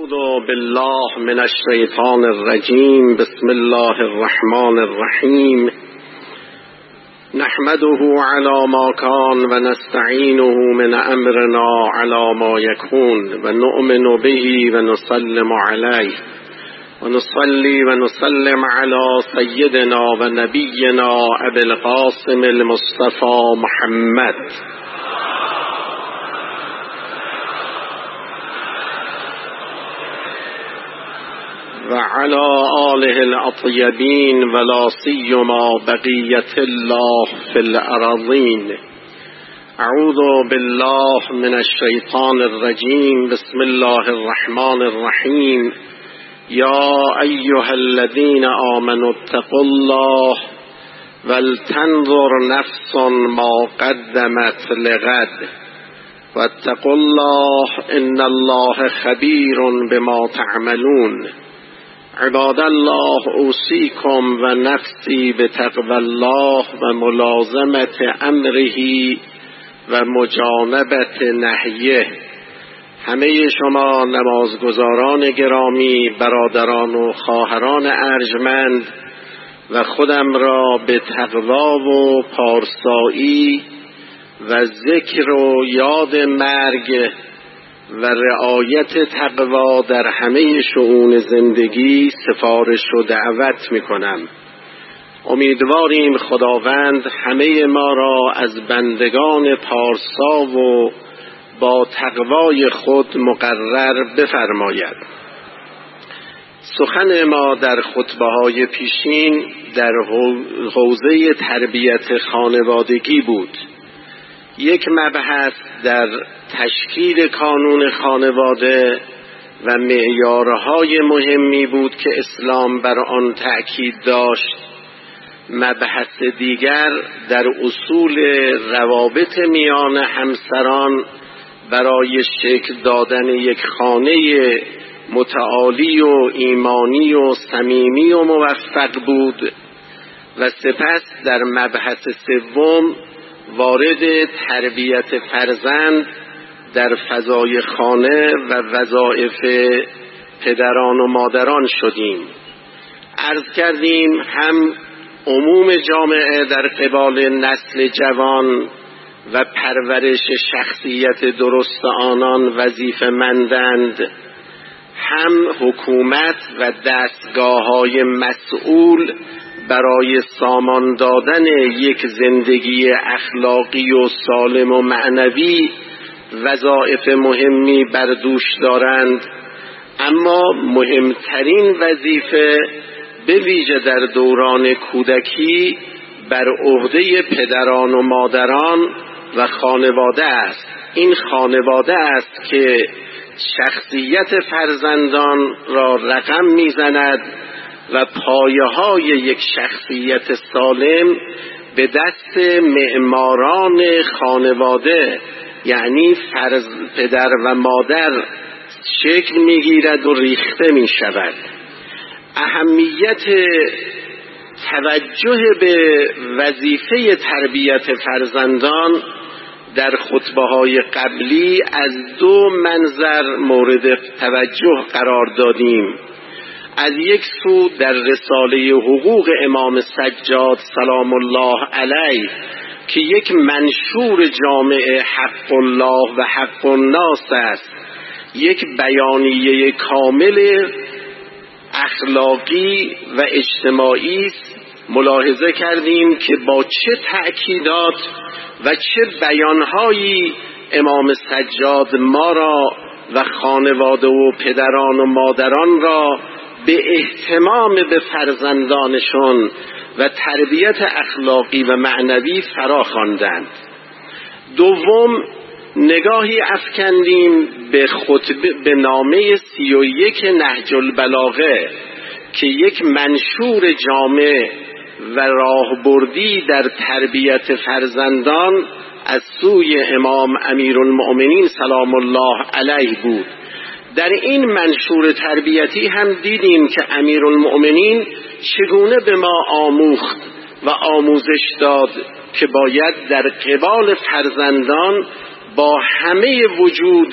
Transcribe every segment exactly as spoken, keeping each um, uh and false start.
اعوذ بالله من الشیطان الرجیم. بسم الله الرحمن الرحیم. نحمده على ما كان و نستعینه من امرنا على ما يكون و نؤمن به و نسلم علیه و نصلي و نسلم على سیدنا و نبینا ابی القاسم المصطفى محمد و علی آله الاطیبین و لا سیما بقیة الله فی الارضین. اعوذ بالله من الشیطان الرجیم. بسم الله الرحمن الرحیم. یا ایها الذین آمنوا اتقوا الله ولتنظر نفس ما قدمت لغد واتقوا الله ان الله خبیر بما تعملون. عباد الله اوصیکم و نفسی بتقوی الله و ملازمت امره و مجانبت نهیه. همه شما نمازگزاران گرامی، برادران و خواهران ارجمند و خودم را به تقوا و پارسایی و ذکر و یاد مرگ و رعایت تقوا در همه شؤون زندگی سفارش و دعوت می کنم. امیدواریم خداوند همه ما را از بندگان پارسا و با تقوای خود مقرر بفرماید. سخن ما در خطبه‌های پیشین در حوزه تربیت خانوادگی بود. یک مبحث در تشکیل کانون خانواده و معیارهای مهمی بود که اسلام بر آن تأکید داشت. مبحث دیگر در اصول روابط میان همسران برای شکل دادن یک خانه متعالی و ایمانی و صمیمی و موفق بود و سپس در مبحث سوم وارد تربیت فرزند در فضای خانه و وظایف پدران و مادران شدیم. عرض کردیم هم عموم جامعه در قبال نسل جوان و پرورش شخصیت درست آنان وظیفه‌مندند، هم حکومت و دستگاه‌های مسئول برای سامان دادن یک زندگی اخلاقی و سالم و معنوی وظایف مهمی بر دوش دارند. اما مهمترین وظیفه به ویژه در دوران کودکی بر عهده پدران و مادران و خانواده است. این خانواده است که شخصیت فرزندان را رقم میزند و پایه‌های یک شخصیت سالم به دست معماران خانواده یعنی فرز پدر و مادر شکل میگیرد و ریخته میشود. اهمیت توجه به وظیفه تربیت فرزندان در خطبه‌های قبلی از دو منظر مورد توجه قرار دادیم. از یک سو در رساله حقوق امام سجاد سلام الله علیه که یک منشور جامع حق الله و حق الناس است، یک بیانیه کامل اخلاقی و اجتماعی است، ملاحظه کردیم که با چه تأکیدات و چه بیانهایی امام سجاد ما را و خانواده و پدران و مادران را به اهتمام به فرزندانشون و تربیت اخلاقی و معنوی فرا خواندند. دوم، نگاهی افکندیم به خطبه به نامه سی و یک نهج البلاغه که یک منشور جامع و راهبردی در تربیت فرزندان از سوی امام امیرالمؤمنین سلام الله علیه بود. در این منشور تربیتی هم دیدیم که امیرالمؤمنین چگونه به ما آموخت و آموزش داد که باید در قبال فرزندان با همه وجود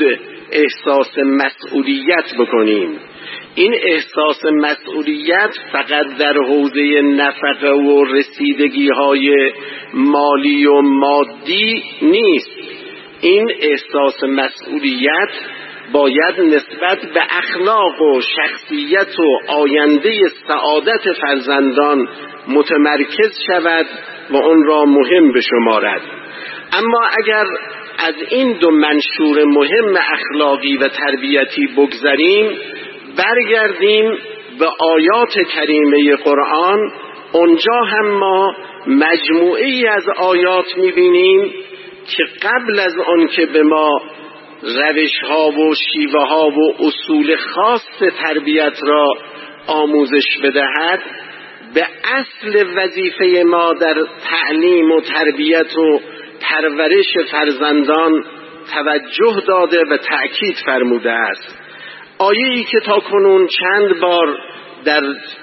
احساس مسئولیت بکنیم. این احساس مسئولیت فقط در حوزه نفقه و رسیدگی های مالی و مادی نیست. این احساس مسئولیت باید نسبت به اخلاق و شخصیت و آینده سعادت فرزندان متمرکز شود و اون را مهم بشمارد. اما اگر از این دو منشور مهم اخلاقی و تربیتی بگذریم، برگردیم به آیات کریمه قرآن، اونجا هم ما مجموعی از آیات می‌بینیم که قبل از آن که به ما روش‌ها و شیوه‌ها و اصول خاص تربیت را آموزش بدهد، به اصل وظیفه ما در تعلیم و تربیت و پرورش فرزندان توجه داده و تأکید فرموده است. آیه‌ای که تا کنون چند بار در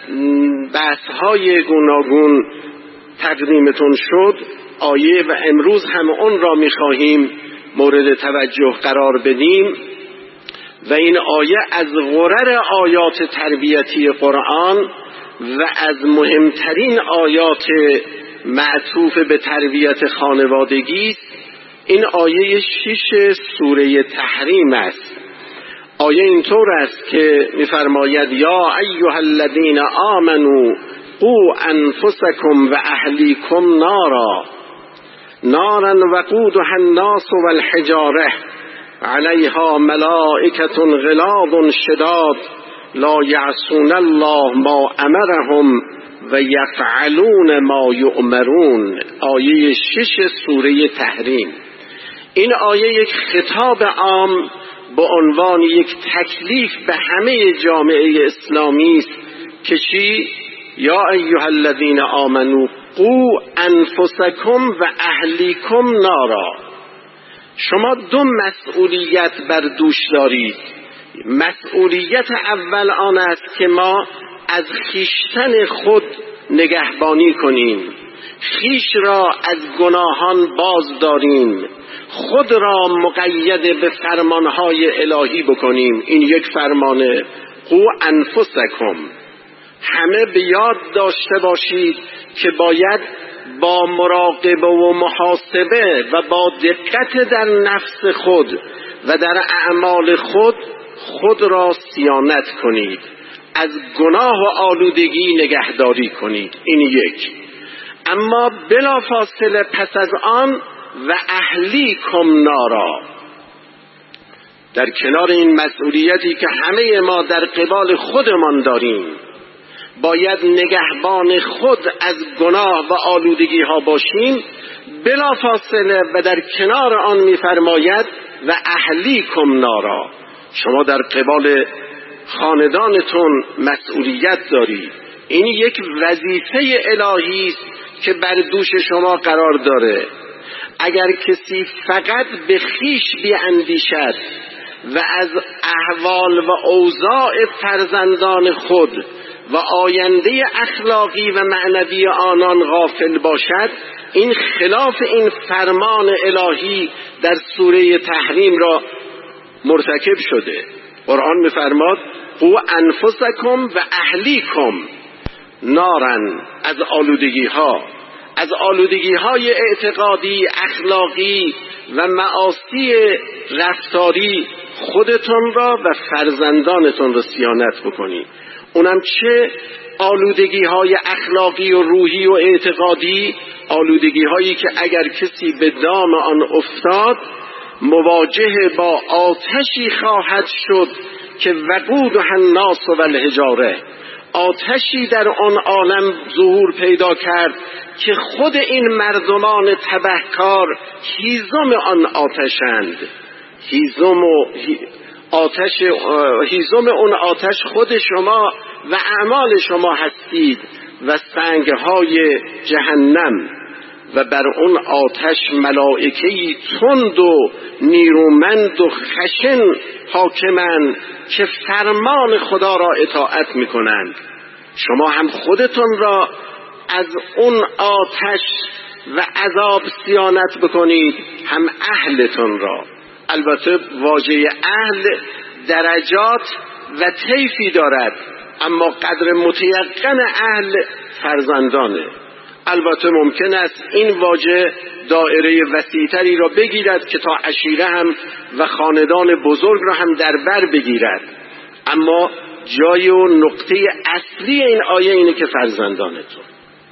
بحث‌های گوناگون تقدیمتون شد، آیه و امروز هم اون را می‌خواهیم مورد توجه قرار بدیم و این آیه از غرر آیات تربیتی قرآن و از مهمترین آیات معطوف به تربیت خانوادگی است. این آیه شش سوره تحریم است. آیه اینطور است که می‌فرماید یا ایها الذین آمنوا قوا انفسکم و اهلیکم نارا نارا وقودها الناس والحجاره علیها ملائکة غلاظ شداد لا یعصون الله ما امرهم و یفعلون ما یؤمرون. آیه شش سوره تحریم. این آیه یک خطاب عام با عنوان یک تکلیف به همه جامعه اسلامی است که چی؟ یا ایها الذین آمنوا قوا انفسکم و اهلیکم نارا. شما دو مسئولیت بر دوش دارید. مسئولیت اول آن است که ما از خیشتن خود نگهبانی کنیم، خیش را از گناهان باز داریم، خود را مقید به فرمانهای الهی بکنیم. این یک فرمانه، قوا انفسکم. همه به یاد داشته باشید که باید با مراقبه و محاسبه و با دقت در نفس خود و در اعمال خود خود را صیانت کنید، از گناه و آلودگی نگهداری کنید. این یک. اما بلافاصله پس از آن و اهلیکم نارا، در کنار این مسئولیتی که همه ما در قبال خودمان داریم، باید نگهبان خود از گناه و آلودگی ها باشیم. بلافاصله و در کنار آن می‌فرماید و اهلیکم نارا، شما در قبال خاندانتون مسئولیت دارید. این یک وظیفه الهی است که بر دوش شما قرار داره. اگر کسی فقط به خیش بیاندیشد و از احوال و اوضاع فرزندان خود و آینده اخلاقی و معنوی آنان غافل باشد، این خلاف این فرمان الهی در سوره تحریم را مرتکب شده. قرآن می‌فرماد قوا انفسکم و اهلیکم نارن، از آلودگی ها از آلودگی های اعتقادی، اخلاقی و معاصی رفتاری خودتون را و فرزندانتون را صیانت بکنید. اونم چه آلودگی های اخلاقی و روحی و اعتقادی؟ آلودگی هایی که اگر کسی به دام آن افتاد مواجه با آتشی خواهد شد که وقودها الناس والحجاره، آتشی در آن عالم ظهور پیدا کرد که خود این مردمان تبهکار هیزم آن آتشند. هیزم و آتش هیزم اون آتش خود شما و اعمال شما هستید و سنگهای جهنم، و بر اون آتش ملائکه‌ای تند و نیرومند و خشن حاکمند که فرمان خدا را اطاعت میکنند. شما هم خودتون را از اون آتش و عذاب صیانت بکنید، هم اهلتون را. البته واژه اهل درجات و طیفی دارد، اما قدر متیقن اهل فرزندانه. البته ممکن است این واژه دایره وسیع‌تری را بگیرد که تا عشیره هم و خاندان بزرگ را هم در بر بگیرد، اما جای و نقطه اصلی این آیه اینه که فرزندانتون،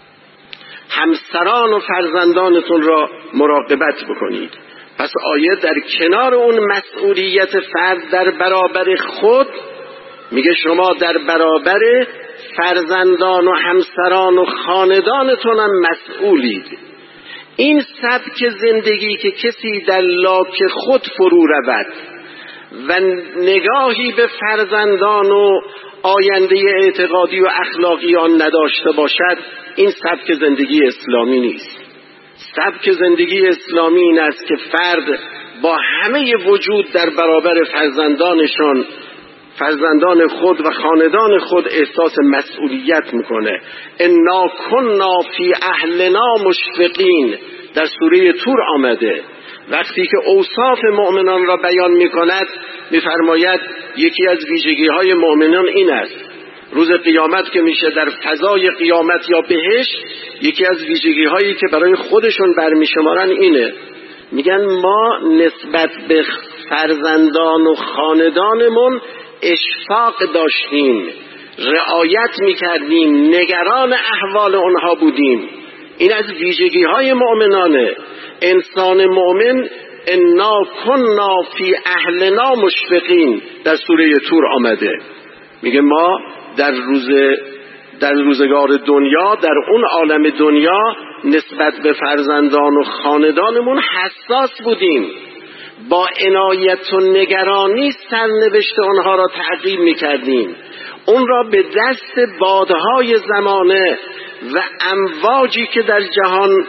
همسران و فرزندانتون را مراقبت بکنید. پس آیه در کنار اون مسئولیت فرد در برابر خود میگه شما در برابر فرزندان و همسران و خاندانتون هم مسئولید. این سبک زندگی که کسی در لاک خود فرو رود و نگاهی به فرزندان و آینده اعتقادی و اخلاقی آن نداشته باشد، این سبک زندگی اسلامی نیست. سبک زندگی اسلامی این است که فرد با همه وجود در برابر فرزندانشان فرزندان خود و خاندان خود احساس مسئولیت میکنه. انا کنا فی اهلنا مشفقین در سوره تور آمده. وقتی که اوصاف مؤمنان را بیان میکند میفرماید یکی از ویژگی های مؤمنان این است، روز قیامت که میشه در فضای قیامت یا بهشت، یکی از ویژگی هایی که برای خودشون برمیشمارن اینه، میگن ما نسبت به فرزندان و خاندانمون اشفاق داشتیم، رعایت میکردیم، نگران احوال اونها بودیم. این از ویژگی های مؤمنانه. انسان مؤمن انا کنا فی اهلنا مشفقین در سوره تور آمده. میگه ما در روز در روزگار دنیا، در اون عالم دنیا، نسبت به فرزندان و خاندانمون حساس بودیم، با عنایت و نگرانی سرنوشت آنها را تعقیب میکردیم، اون را به دست بادهای زمانه و امواجی که در جهان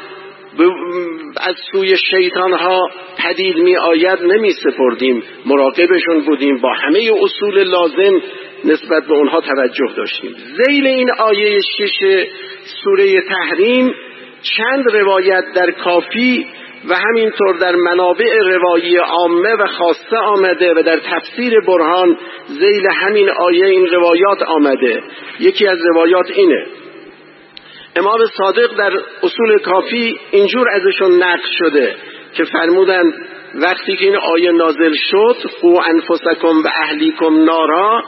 از سوی شیطانها پدید می آید نمی سپردیم، مراقبشون بودیم، با همه اصول لازم نسبت به اونها توجه داشتیم. ذیل این آیه شش سوره تحریم چند روایت در کافی و همینطور در منابع روایی عامه و خاصه آمده و در تفسیر برهان ذیل همین آیه این روایات آمده. یکی از روایات اینه، امام صادق در اصول کافی اینجور ازشون نقل شده که فرمودند وقتی که این آیه نازل شد، قو انفسکم و اهلیکم نارا،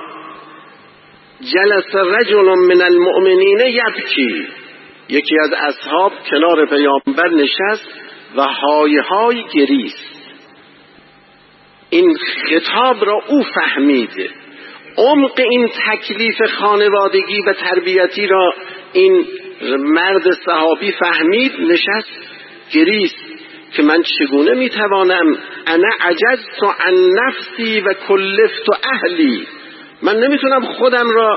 جلس رجل من المؤمنین یبکی، یکی از اصحاب کنار پیامبر نشست و های های گریست. این خطاب را او فهمید، عمق این تکلیف خانوادگی و تربیتی را این مرد صحابی فهمید، نشست گریست که من چگونه میتوانم، انا عجزت عن نفسی و کلفت اهلی، من نمیتونم خودم را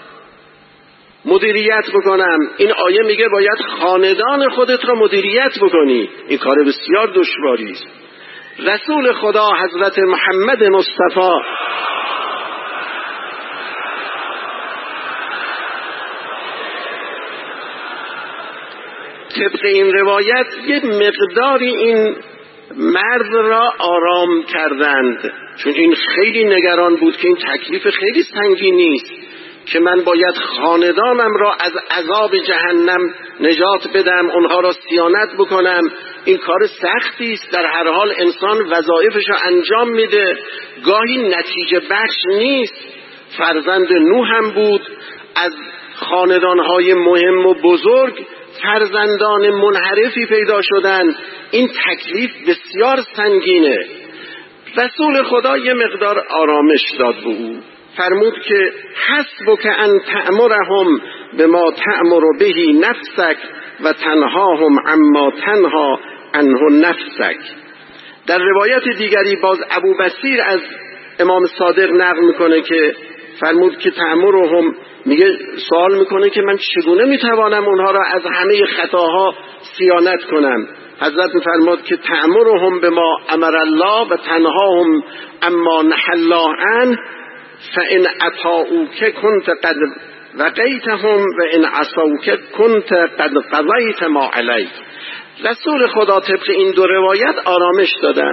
مدیریت بکنم، این آیه میگه باید خاندان خودت را مدیریت بکنی، این کار بسیار دشواری است. رسول خدا حضرت محمد مصطفی طبق این روایت یه مقداری این مرد را آرام کردند، چون این خیلی نگران بود که این تکلیف خیلی سنگینی است که من باید خاندانم را از عذاب جهنم نجات بدم، اونها را صیانت بکنم، این کار سختی است. در هر حال انسان وظایفش را انجام میده، گاهی نتیجه بخش نیست. فرزند نوح هم بود، از خاندانهای مهم و بزرگ فرزندان منحرفی پیدا شدن، این تکلیف بسیار سنگینه. رسول خدا یه مقدار آرامش داد به او، فرمود که حسبک ان تأمرهم بما تأمر به نفسک و تنهاهم عما تنها عنه نفسک. در روایت دیگری باز ابو بصیر از امام صادق نقل میکنه که فرمود که تأمرهم، میگه سوال میکنه که من چگونه میتوانم اونها را از همه خطاها صیانت کنم. حضرت میفرماد که تأمرهم بما امر الله و تنهاهم اما نهی الله عنه، فان اطاعوک کنت قد وقیتهم و ان عصوک کنت قد قضیت ما علیک. رسول خدا طبق این دو روایت آرامش دادن.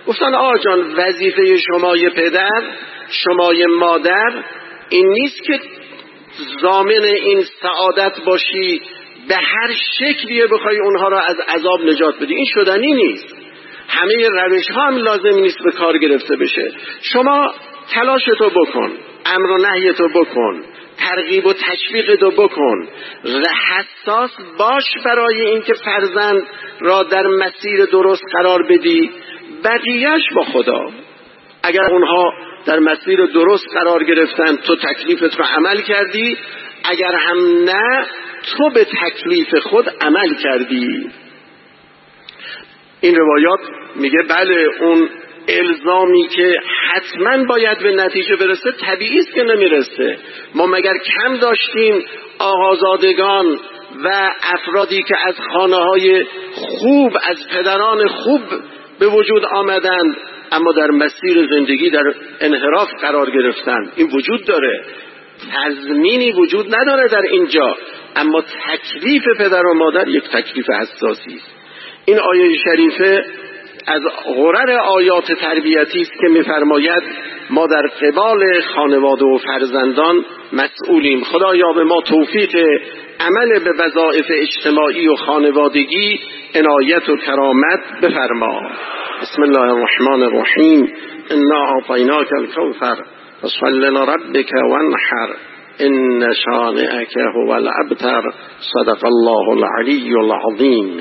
گفتن آقا جان وظیفه شمای پدر، شمای مادر این نیست که ضامن این سعادت باشی به هر شکلیه بخوای اونها را از عذاب نجات بدی. این شدنی نیست. همه روش ها هم لازم نیست به کار گرفته بشه. شما تلاشتو بکن، امر و نهیتو بکن، ترغیب و تشویقتو بکن، حساس باش برای اینکه فرزند را در مسیر درست قرار بدی. بقیهش با خدا. اگر اونها در مسیر درست قرار گرفتن تو تکلیفت رو عمل کردی، اگر هم نه تو به تکلیف خود عمل کردی. این روایات میگه بله اون الزامی که حتما باید به نتیجه برسه طبیعی است که نمیرسه. ما مگر کم داشتیم آقازادگان و افرادی که از خانه‌های خوب، از پدران خوب به وجود آمدند اما در مسیر زندگی در انحراف قرار گرفتن؟ این وجود داره، تضمینی وجود نداره در اینجا، اما تکلیف پدر و مادر یک تکلیف حساسی است. این آیه شریفه از غرر آیات تربیتی است که می‌فرماید ما در قبال خانواده و فرزندان مسئولیم. خدایا به ما توفیق عمل به وظایف اجتماعی و خانوادگی عنایت و کرامت بفرما. بسم الله الرحمن الرحیم. انا اعطیناک الکوثر فصل لربک وانحر ان شانئک هو الابتر. صدق الله العلی العظیم.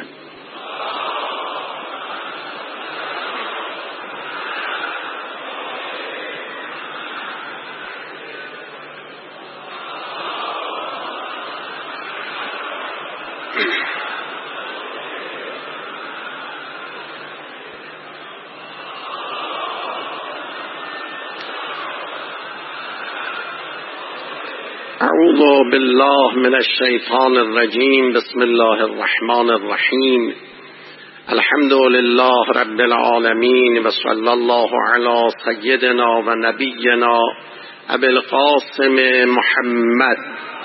اعوذ بالله من الشیطان الرجیم. بسم الله الرحمن الرحیم. الحمد لله رب العالمین و صلی الله علی سیدنا و نبینا ابی القاسم محمد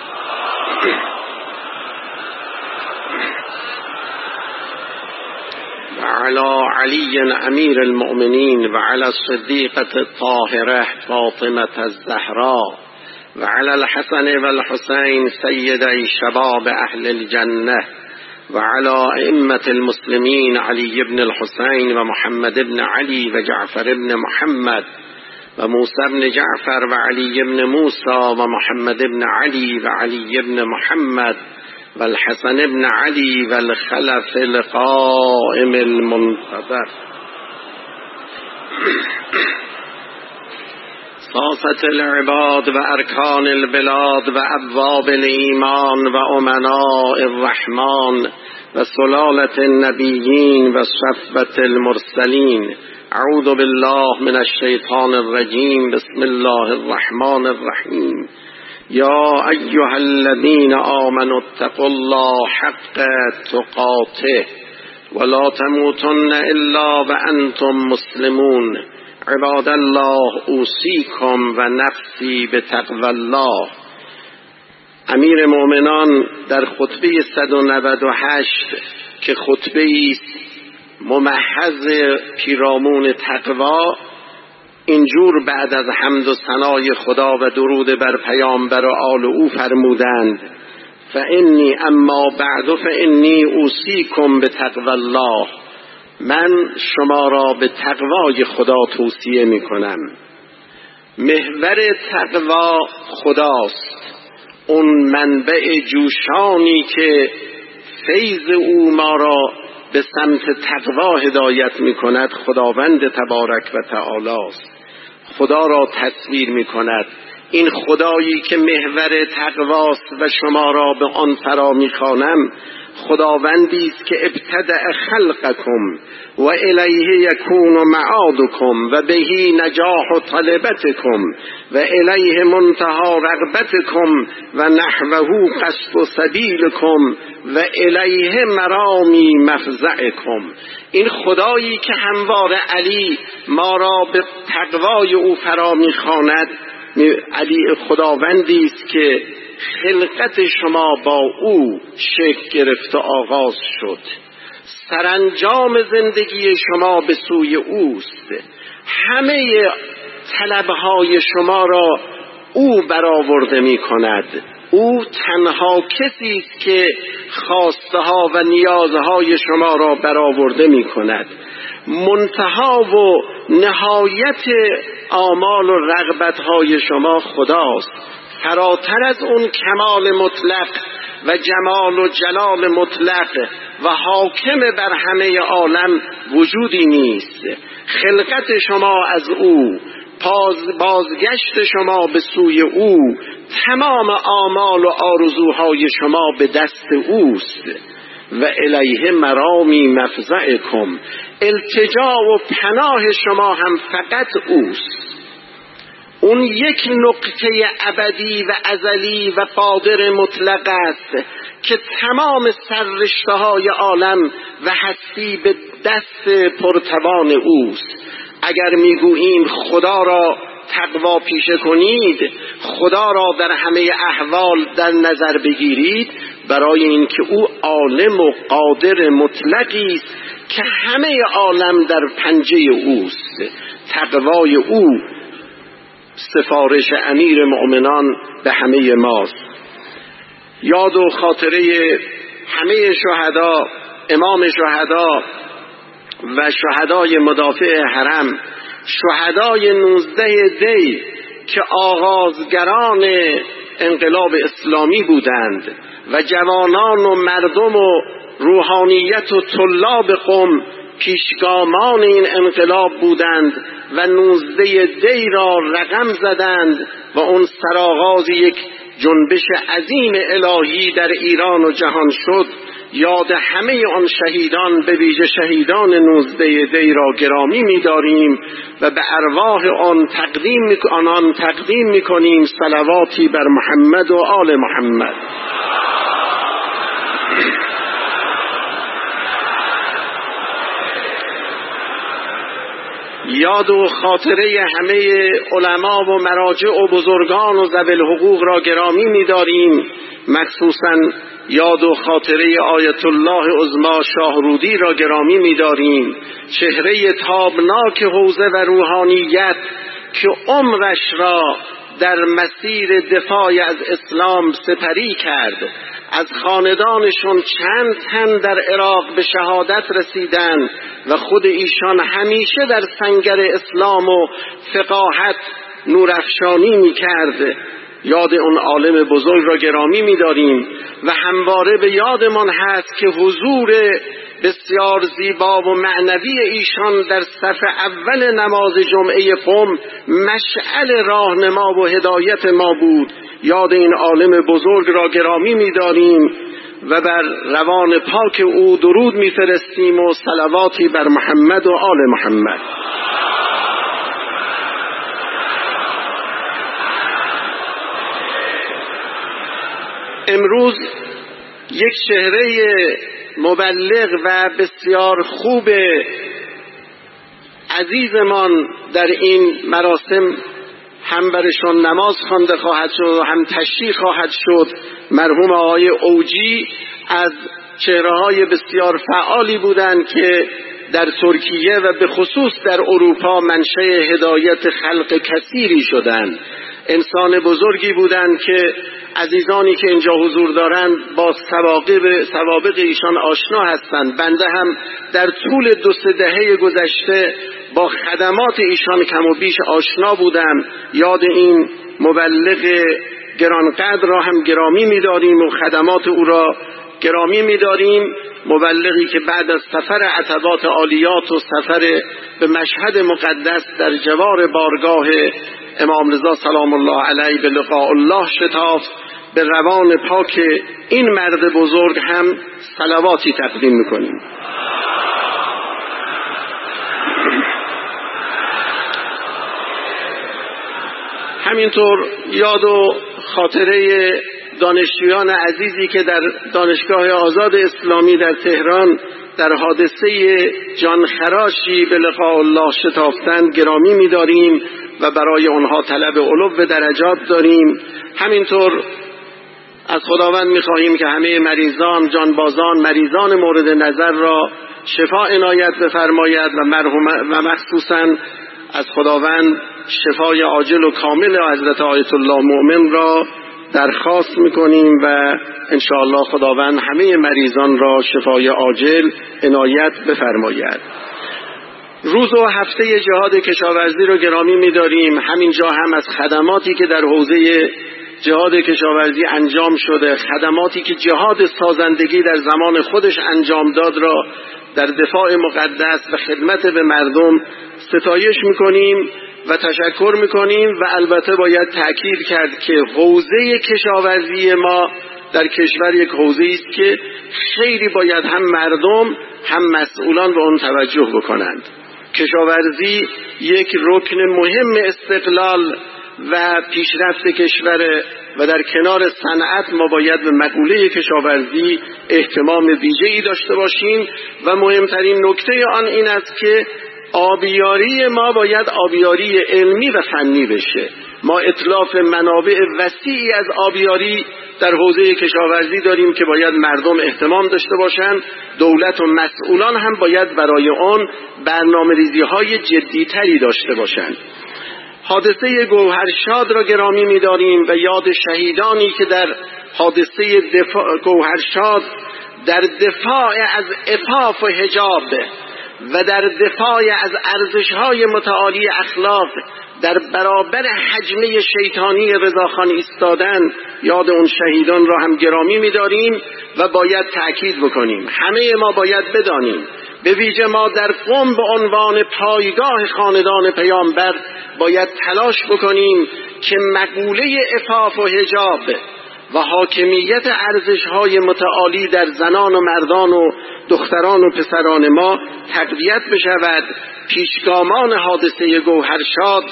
و علی علی امیر المؤمنین و علی الصدیقة الطاهرة فاطمة الزهراء و علی الحسن و الحسین سیدی شباب اهل الجنه و علی ائمة المسلمین علی بن الحسین و محمد بن علی و جعفر بن محمد و موسی بن جعفر و علی بن موسی و محمد بن علی و علی بن محمد و الحسن بن علی و الخلف القائم المنتظر. ساسة العباد و ارکان البلاد و ابواب الایمان و امناء الرحمن و سلالة النبیین و صفوة المرسلین. اعوذ بالله من الشیطان الرجیم. بسم الله الرحمن الرحیم. یا ایها الذین آمنوا اتقوا الله حق تقاته ولا تموتن الا وانتم مسلمون. عباد الله اوصیکم و نفسی بتقوی الله. امیر مومنان در خطبه صد و نود و هشت که خطبه است ممحض پیرامون تقوا، اینجور بعد از حمد و ثنای خدا و درود بر پیامبر و آل او فرمودند: فانی اما بعد فانی اوصیکم بتقوی الله. من شما را به تقوای خدا توصیه می کنم. محور تقوا خداست، اون منبع جوشانی که فیض او ما را به سمت تقوا هدایت می کند خداوند تبارک و تعالی است. خدا را تصویر می کند. این خدایی که محور تقواست و شما را به آن فرا می خوانم خداوندی است که ابتدأ خلقکم و الیه یکون معادکم و بهی نجاح طلبتکم و الیه منتهی رغبتکم و نحوه قصد سبیلکم و الیه مرامی مفزعکم. این خدایی که همواره علی ما را به تقوای او فرا می‌خواند، علی خداوندی است که خلقت شما با او شکل گرفت و آغاز شد. سرانجام زندگی شما به سوی اوست. همه طلبهای شما را او برآورده می کند. او تنها کسی است که خواسته ها و نیازهای شما را برآورده می کند. منتها و نهایت آمال و رغبتهای شما خداست. فراتر از اون کمال مطلق و جمال و جلال مطلق و حاکم بر همه عالم وجودی نیست. خلقت شما از او، بازگشت شما به سوی او، تمام آمال و آرزوهای شما به دست اوست. و الیه مرامی مفزعکم، التجا و پناه شما هم فقط اوست. اون یک نقطه ابدی و ازلی و قادر مطلق است که تمام سررشته‌های عالم و هستی به دست پرتوان اوست. اگر میگوییم خدا را تقوا پیشه کنید، خدا را در همه احوال در نظر بگیرید، برای اینکه او عالم و قادر مطلقی است که همه عالم در پنجه اوست. تقوای او سفارش امیر مؤمنان به همه ماست. یاد و خاطره همه شهدا، امام شهدا و شهدای مدافع حرم، شهدای نوزده دی که آغازگران انقلاب اسلامی بودند و جوانان و مردم و روحانیت و طلاب قم پیشگامان این انقلاب بودند و نوزده دی را رقم زدند و اون سرآغاز یک جنبش عظیم الهی در ایران و جهان شد. یاد همه آن شهیدان، به ویژه شهیدان نوزده دی را گرامی می‌داریم و به ارواح آن تقدیم می... آنان تقدیم می‌کنیم صلواتی بر محمد و آل محمد. یاد و خاطره همه علما و مراجع و بزرگان و ذوی الحقوق را گرامی می‌داریم. مخصوصاً یاد و خاطره آیت الله عظمی شاهرودی را گرامی می‌داریم، چهره تابناک حوزه و روحانیت که عمرش را در مسیر دفاع از اسلام سپری کرد. از خاندانشون چند تن در عراق به شهادت رسیدند و خود ایشان همیشه در سنگر اسلام و فقاهت نورافشانی می‌کرد. یاد اون عالم بزرگ را گرامی می‌داریم و همواره به یادمان هست که حضور بسیار زیبا و معنوی ایشان در صف اول نماز جمعه قم مشعل راهنما و هدایت ما بود. یاد این عالم بزرگ را گرامی می‌داریم و بر روان پاک او درود می‌فرستیم و صلواتی بر محمد و آل محمد. امروز یک چهره مبلغ و بسیار خوب عزیزمان در این مراسم هم برشان نماز خوانده خواهد شد و هم تشییع خواهد شد. مرحوم آقای اوجی از چهره‌های بسیار فعالی بودند که در ترکیه و به خصوص در اروپا منشأ هدایت خلق کثیری شدند. انسان بزرگی بودند که عزیزانی که اینجا حضور دارند با سوابق سوابق ایشان آشنا هستند. بنده هم در طول دو سه دهه گذشته با خدمات ایشان کم و بیش آشنا بودم. یاد این مبلغ گرانقدر را هم گرامی می‌داریم و خدمات او را گرامی می‌داریم. مبلغی که بعد از سفر عتبات عالیات و سفر به مشهد مقدس در جوار بارگاه امام رضا سلام الله علیه به لقاء الله شتافت، به روان پاک این مرد بزرگ هم صلواتی تقدیم میکنیم. همینطور یاد و خاطره دانشجویان عزیزی که در دانشگاه آزاد اسلامی در تهران در حادثه جانخراشی به لقاء الله شتافتند گرامی می‌داریم و برای آنها طلب علو درجات داریم. همینطور از خداوند می‌خواهیم که همه مریضان، جانبازان، مریضان مورد نظر را شفا عنایت بفرماید و مرحوم و مخصوصاً از خداوند شفای عاجل و کامل حضرت آیت الله مؤمن را درخواست می‌کنیم و انشاءالله خداوند همه مریضان را شفای عاجل عنایت بفرماید. روز و هفته جهاد کشاورزی را گرامی می‌داریم. همینجا هم از خدماتی که در حوزه جهاد کشاورزی انجام شده، خدماتی که جهاد سازندگی در زمان خودش انجام داد را در دفاع مقدس و خدمت به مردم ستایش می‌کنیم و تشکر می‌کنیم و البته باید تأکید کرد که حوزه کشاورزی ما در کشور یک حوزه است که خیلی باید هم مردم هم مسئولان به آن توجه بکنند. کشاورزی یک رکن مهم استقلال و پیشرفت کشور و در کنار صنعت ما باید به مقوله کشاورزی اهتمام ویژه‌ای داشته باشیم و مهمترین نکته آن این است که آبیاری ما باید آبیاری علمی و فنی بشه. ما اتلاف منابع وسیعی از آبیاری در حوزه کشاورزی داریم که باید مردم اهتمام داشته باشند. دولت و مسئولان هم باید برای آن برنامه‌ریزی‌های جدی‌تری داشته باشند. حادثه گوهرشاد را گرامی می‌داریم و یاد شهیدانی که در حادثه دفاع گوهرشاد در دفاع از عفاف و حجاب و در دفاع از ارزش‌های متعالی اخلاق در برابر حجمه شیطانی رضاخان ایستادن، یاد اون شهیدان را هم گرامی می‌داریم و باید تأکید بکنیم. همه ما باید بدانیم، به ویژه ما در قم به عنوان پایگاه خاندان پیامبر باید تلاش بکنیم که مقوله عفاف و حجاب و حاکمیت ارزش‌های متعالی در زنان و مردان و دختران و پسران ما تقویت بشود. پیشگامان حادثه گوهرشاد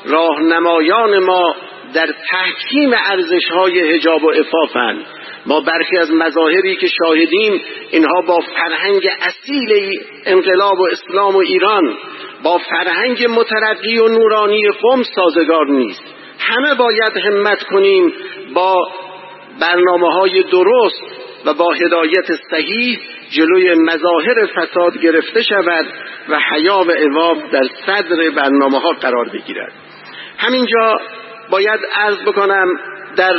راهنمایان ما در تحکیم ارزش‌های حجاب و عفافند. ما برخی از مظاهری که شاهدیم اینها با فرهنگ اصیل انقلاب و اسلام و ایران، با فرهنگ مترقی و نورانی قم سازگار نیست. همه باید همت کنیم با برنامه‌های درست و با هدایت صحیح جلوی مظاهر فساد گرفته شود و حیا و عفاف در صدر برنامه‌ها قرار بگیرد. همینجا باید عرض بکنم در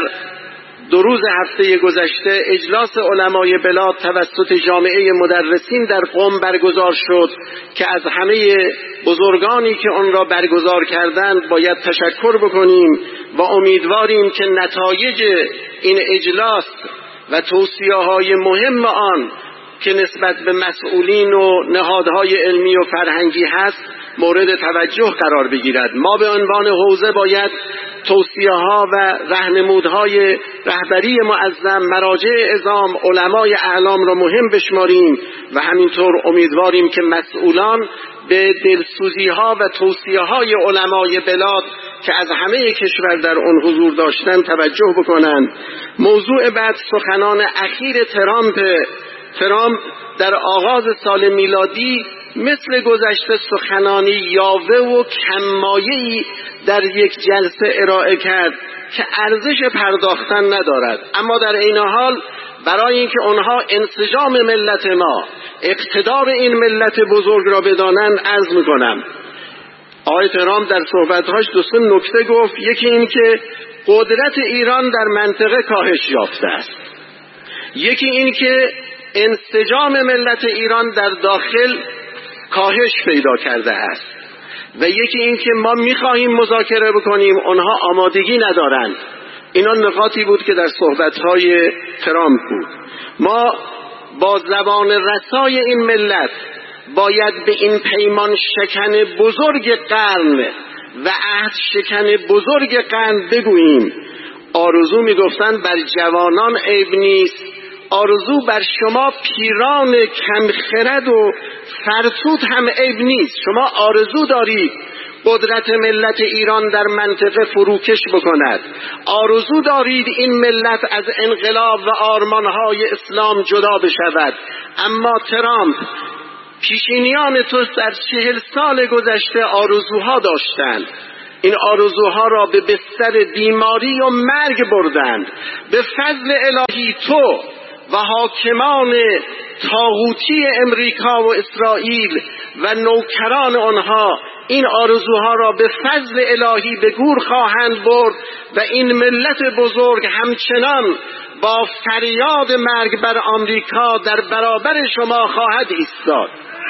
دو روز هفته گذشته اجلاس علمای بلاد توسط جامعه مدرسین در قم برگزار شد که از همه بزرگانی که آن را برگزار کردند باید تشکر بکنیم و امیدواریم که نتایج این اجلاس و توصیه‌های مهم آن که نسبت به مسئولین و نهادهای علمی و فرهنگی هست مورد توجه قرار بگیرد. ما به عنوان حوزه باید توصیه‌ها و راهنمودهای رهبری معظم، مراجع اعظام، علمای اعلام را مهم بشماریم و همینطور امیدواریم که مسئولان به دلسوزی‌ها و توصیه‌های علمای بلاد که از همه کشور در آن حضور داشتن توجه بکنند. موضوع بعد سخنان اخیر ترامپ ترامپ در آغاز سال میلادی مثل گذشته سخنانی یاوه و کم‌مایه‌ای در یک جلسه ارائه کرد که ارزش پرداختن ندارد، اما در این حال برای اینکه آنها انسجام ملت ما، اقتدار این ملت بزرگ را بدانند عرض می‌کنم. آقای ترامپ در صحبت‌هاش دو سه نکته گفت. یکی این که قدرت ایران در منطقه کاهش یافته است، یکی این که انسجام ملت ایران در داخل کاهش پیدا کرده است و یکی این که ما می‌خواهیم مذاکره بکنیم، آنها آمادگی ندارند. اینا نکاتی بود که در صحبت‌های ترامپ بود. ما با زبان رسای این ملت باید به این پیمان شکن بزرگ قرن و عهد شکن بزرگ قرن بگوییم. آرزو میگفتن بر جوانان عیب نیست، آرزو بر شما پیران کمخرد و فرتوت هم عیب نیست. شما آرزو دارید قدرت ملت ایران در منطقه فروکش بکند، آرزو دارید این ملت از انقلاب و آرمانهای اسلام جدا بشود، اما ترامپ پیشینیان تو در چهل سال گذشته آرزوها داشتند این آرزوها را به بستر بیماری و مرگ بردند. به فضل الهی تو و حاکمان طاغوتی امریکا و اسرائیل و نوکران آنها این آرزوها را به فضل الهی به گور خواهند برد و این ملت بزرگ همچنان با فریاد مرگ بر آمریکا در برابر شما خواهد ایستاد.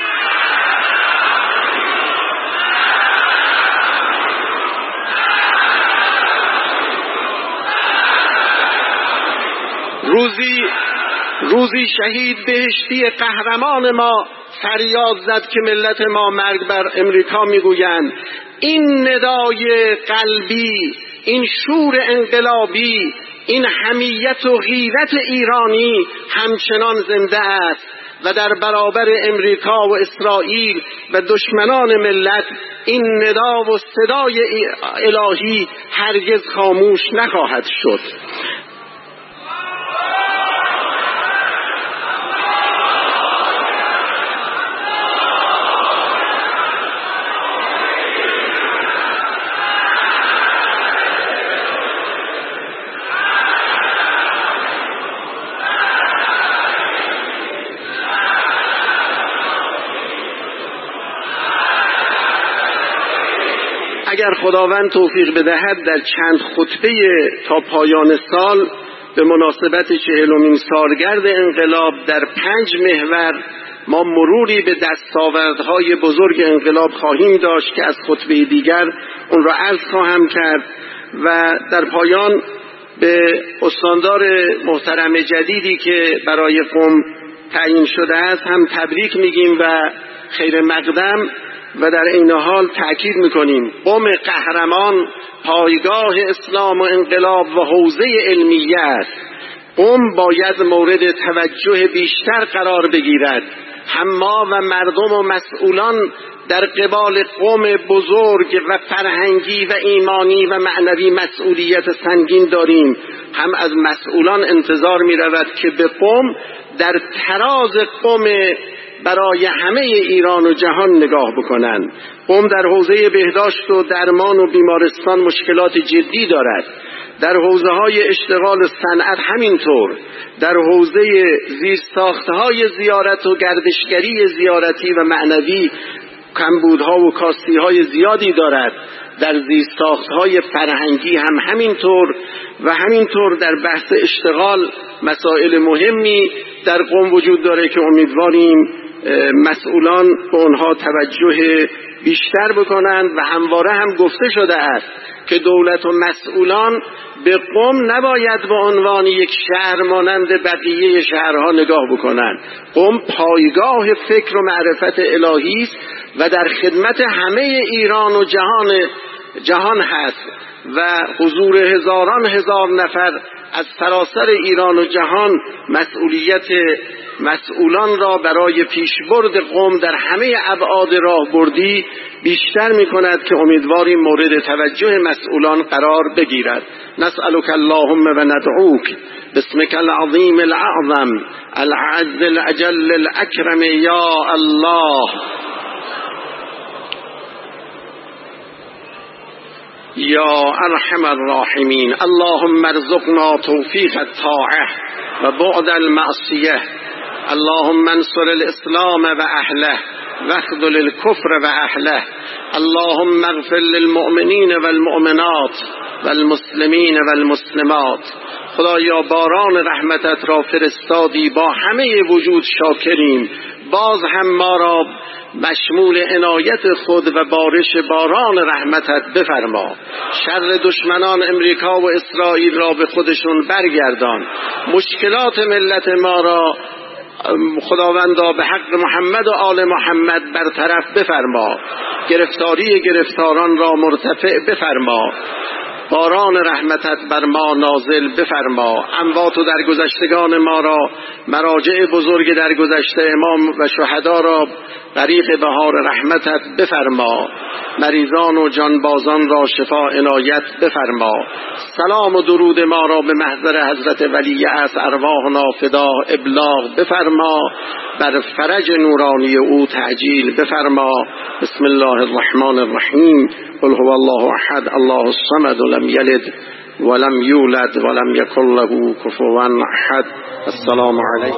روزی روزی شهید بهشتی قهرمان ما فریاد زد که ملت ما مرگ بر امریکا میگویند. این ندای قلبی، این شور انقلابی، این حمیت و غیرت ایرانی همچنان زنده است و در برابر امریکا و اسرائیل و دشمنان ملت این ندا و صدای الهی هرگز خاموش نخواهد شد. اگر خداوند توفیق بدهد در چند خطبه تا پایان سال به مناسبت چهلمین سالگرد انقلاب در پنج محور ما مروری به دستاوردهای بزرگ انقلاب خواهیم داشت که از خطبه دیگر اون را عرض خواهم کرد و در پایان به استاندار محترم جدیدی که برای قم تعیین شده است هم تبریک میگیم و خیر مقدم و در این حال تأکید میکنیم قم قهرمان پایگاه اسلام و انقلاب و حوزه علمیه است. قم باید مورد توجه بیشتر قرار بگیرد. هم ما و مردم و مسئولان در قبال قم بزرگ و فرهنگی و ایمانی و معنوی مسئولیت سنگین داریم. هم از مسئولان انتظار می رود که به قم در تراز قم برای همه ایران و جهان نگاه بکنند. قم در حوزه بهداشت و درمان و بیمارستان مشکلات جدی دارد. در حوزه های اشتغال صنعت همینطور. در حوزه زیرساختهای زیارت و گردشگری زیارتی و معنوی کمبودها و کاستیهای زیادی دارد. در زیرساختهای فرهنگی هم همینطور و همینطور در بحث اشتغال مسائل مهمی در قم وجود داره که امیدواریم مسئولان به آنها توجه بیشتر بکنند و همواره هم گفته شده است که دولت و مسئولان به قم نباید به عنوان یک شهر مانند بقیه شهرها نگاه بکنند. قم پایگاه فکر و معرفت الهی است و در خدمت همه ایران و جهان جهان هست و حضور هزاران هزار نفر از سراسر ایران و جهان مسئولیت مسئولان را برای پیشبرد قم در همه ابعاد راهبردی بیشتر می کند که امیدواریم مورد توجه مسئولان قرار بگیرد. نسألك اللهم و ندعوک باسمك العظیم الاعظم العز الاجل الاکرم یا الله یا ارحم الراحمین. اللهم ارزقنا توفیق الطاعه و بعد المعصیه. اللهم انصر الاسلام و اهله واخذل الكفر و اهله. اللهم اغفر للمؤمنین والمؤمنات والمسلمین والمسلمات. خدایا باران رحمتت را فرستادی، با همه وجود شاکریم. باز هم ما را مشمول عنایت خود و بارش باران رحمتت بفرما. شر دشمنان امریکا و اسرائیل را به خودشون برگردان. مشکلات ملت ما را خداوندا به حق محمد و آل محمد برطرف بفرما. گرفتاری گرفتاران را مرتفع بفرما. باران رحمتت بر ما نازل بفرما. اموات و درگذشتگان ما را، مراجع بزرگ درگذشته امام و شهدا را غریق بهار رحمتت بفرما. مریضان و جانبازان را شفا عنایت بفرما. سلام و درود ما را به محضر حضرت ولی عصر ارواحنا فداه ابلاغ بفرما. بر فرج نورانی او تعجیل بفرما. بسم الله الرحمن الرحیم. قل هو الله احد الله الصمد لم یلد ولم یولد ولم یکن له کفوا احد. السلام علیکم.